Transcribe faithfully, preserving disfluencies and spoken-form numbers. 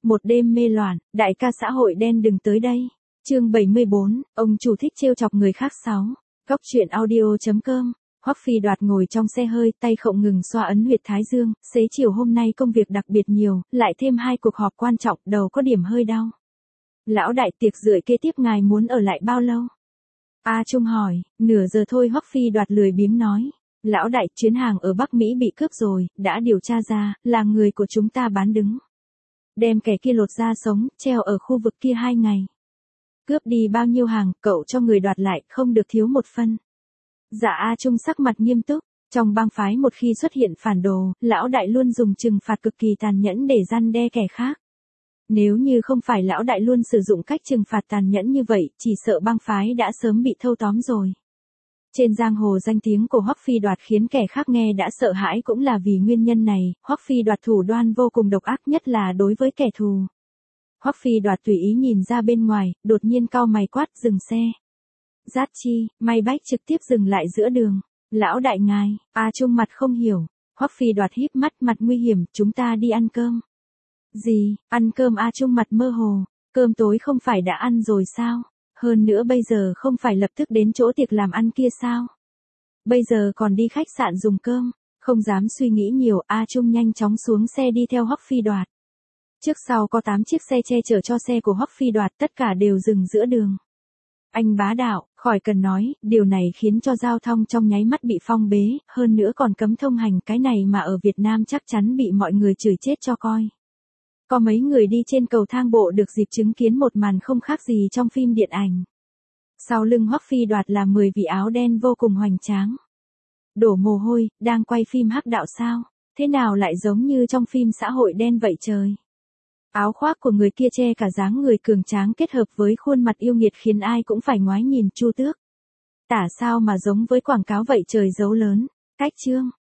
Một đêm mê loạn, đại ca xã hội đen đừng tới đây. Chương bảy mươi bốn, ông chủ thích trêu chọc người khác sáu. Góc truyện audio chấm com. Hoắc Phi Đoạt ngồi trong xe hơi, tay không ngừng xoa ấn huyệt thái dương, xế chiều hôm nay công việc đặc biệt nhiều, lại thêm hai cuộc họp quan trọng, đầu có điểm hơi đau. Lão đại, tiệc rưỡi kế tiếp ngài muốn ở lại bao lâu? A Trung hỏi. Nửa giờ thôi, Hoắc Phi Đoạt lười biếng nói. Lão đại, chuyến hàng ở Bắc Mỹ bị cướp rồi, đã điều tra ra, là người của chúng ta bán đứng. Đem kẻ kia lột ra sống, treo ở khu vực kia hai ngày. Cướp đi bao nhiêu hàng, cậu cho người đoạt lại, không được thiếu một phân. Dạ. A Trung sắc mặt nghiêm túc. Trong bang phái một khi xuất hiện phản đồ, lão đại luôn dùng trừng phạt cực kỳ tàn nhẫn để răn đe kẻ khác. Nếu như không phải lão đại luôn sử dụng cách trừng phạt tàn nhẫn như vậy, chỉ sợ bang phái đã sớm bị thâu tóm rồi. Trên giang hồ danh tiếng của Hoắc Phi Đoạt khiến kẻ khác nghe đã sợ hãi, cũng là vì nguyên nhân này, Hoắc Phi Đoạt thủ đoan vô cùng độc ác, nhất là đối với kẻ thù. Hoắc Phi Đoạt tùy ý nhìn ra bên ngoài, đột nhiên cau mày quát dừng xe. Giác chi, may bách trực tiếp dừng lại giữa đường. Lão đại ngài. A Trung mặt không hiểu. Hoắc Phi Đoạt híp mắt, mặt nguy hiểm, chúng ta đi ăn cơm. Gì, ăn cơm? A Trung mặt mơ hồ. Cơm tối không phải đã ăn rồi sao? Hơn nữa bây giờ không phải lập tức đến chỗ tiệc làm ăn kia sao? Bây giờ còn đi khách sạn dùng cơm. Không dám suy nghĩ nhiều, A Trung nhanh chóng xuống xe đi theo Hoắc Phi Đoạt. Trước sau có tám chiếc xe che chở cho xe của Hoắc Phi Đoạt, tất cả đều dừng giữa đường. Anh bá đạo, khỏi cần nói, điều này khiến cho giao thông trong nháy mắt bị phong bế, hơn nữa còn cấm thông hành, cái này mà ở Việt Nam chắc chắn bị mọi người chửi chết cho coi. Có mấy người đi trên cầu thang bộ được dịp chứng kiến một màn không khác gì trong phim điện ảnh. Sau lưng Hoắc Phi Đoạt là mười vị áo đen vô cùng hoành tráng. Đổ mồ hôi, đang quay phim hắc đạo sao? Thế nào lại giống như trong phim xã hội đen vậy trời? Áo khoác của người kia che cả dáng người cường tráng kết hợp với khuôn mặt yêu nghiệt khiến ai cũng phải ngoái nhìn chu tước. Tả sao mà giống với quảng cáo vậy trời, dấu lớn. Cách chương.